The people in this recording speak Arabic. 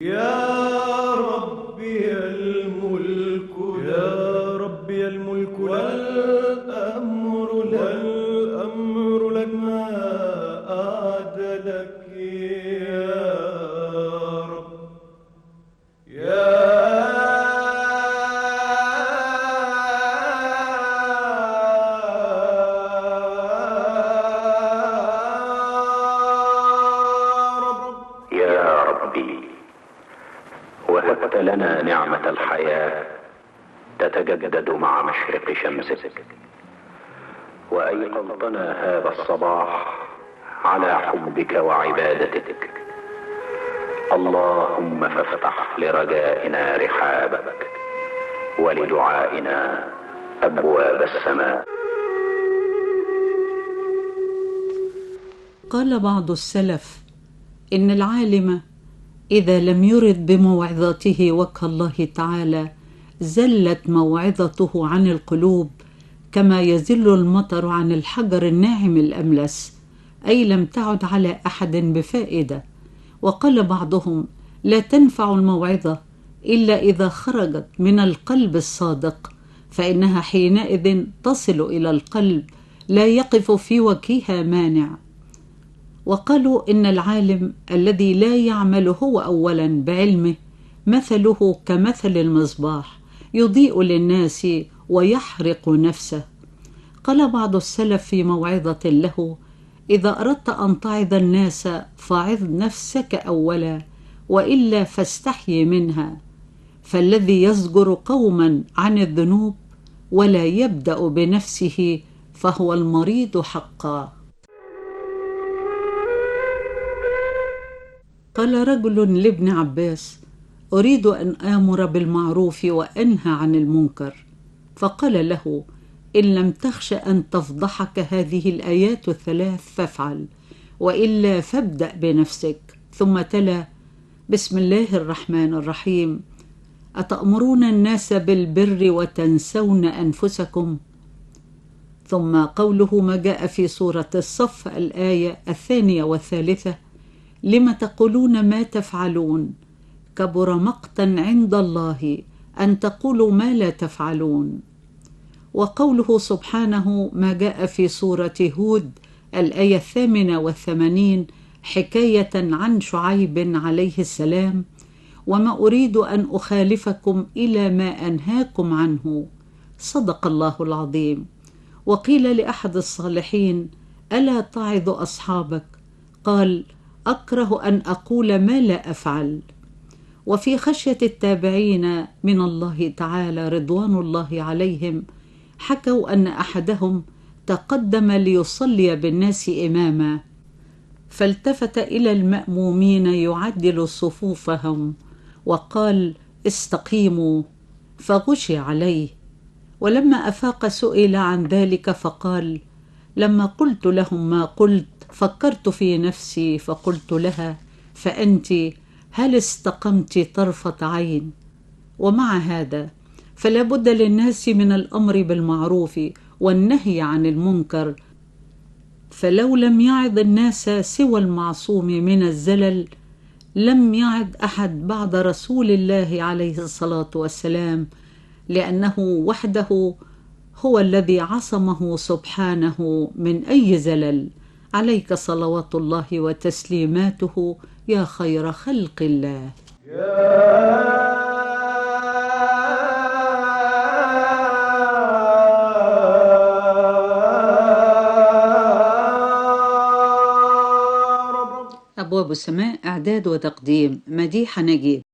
يا ربي الملك، يا ربي الملك والأمر لك ما أعدلك يا رب. يا يا ربي، وهبت لنا نعمة الحياة تتجدد مع مشرق شمسك، وأيقظتنا هذا الصباح على حبك وعبادتك. اللهم فافتح لرجائنا رحابك، ولدعائنا أبواب السماء. قال بعض السلف إن العالم إذا لم يرد بموعظته وجه الله تعالى زلت موعظته عن القلوب كما يزل المطر عن الحجر الناعم الأملس، أي لم تعد على أحد بفائدة. وقال بعضهم: لا تنفع الموعظة إلا إذا خرجت من القلب الصادق، فإنها حينئذ تصل إلى القلب لا يقف في وجهها مانع. وقالوا إن العالم الذي لا يعمل هو أولا بعلمه مثله كمثل المصباح يضيء للناس ويحرق نفسه. قال بعض السلف في موعظة له: إذا أردت أن تعظ الناس فاعظ نفسك أولا، وإلا فاستحي منها، فالذي يزجر قوما عن الذنوب ولا يبدأ بنفسه فهو المريض حقا. قال رجل لابن عباس: أريد أن آمر بالمعروف وأنهى عن المنكر، فقال له: إن لم تخش أن تفضحك هذه الآيات الثلاث فافعل، وإلا فابدأ بنفسك. ثم تلا: بسم الله الرحمن الرحيم: أتأمرون الناس بالبر وتنسون أنفسكم. ثم قوله ما جاء في سورة الصف الآية 2 و3: لم تقولون ما تفعلون كبر مقتا عند الله أن تقولوا ما لا تفعلون. وقوله سبحانه ما جاء في سورة هود الآية 88 حكاية عن شعيب عليه السلام: وما أريد أن أخالفكم إلى ما أنهاكم عنه. صدق الله العظيم. وقيل لأحد الصالحين: ألا تعظ أصحابك؟ قال: أكره أن أقول ما لا أفعل. وفي خشية التابعين من الله تعالى رضوان الله عليهم حكوا أن أحدهم تقدم ليصلي بالناس إماما، فالتفت إلى المأمومين يعدل صفوفهم وقال: استقيموا، فغشي عليه. ولما أفاق سئل عن ذلك فقال: لما قلت لهم ما قلت فكرت في نفسي فقلت لها: فأنت هل استقمت طرفة عين؟ ومع هذا فلا بد للناس من الأمر بالمعروف والنهي عن المنكر، فلو لم يعظ الناس سوى المعصوم من الزلل لم يعظ أحد بعد رسول الله عليه الصلاة والسلام، لأنه وحده هو الذي عصمه سبحانه من أي زلل. عليك صلوات الله وتسليماته يا خير خلق الله. أبواب السماء، إعداد وتقديم مديحة نجيب.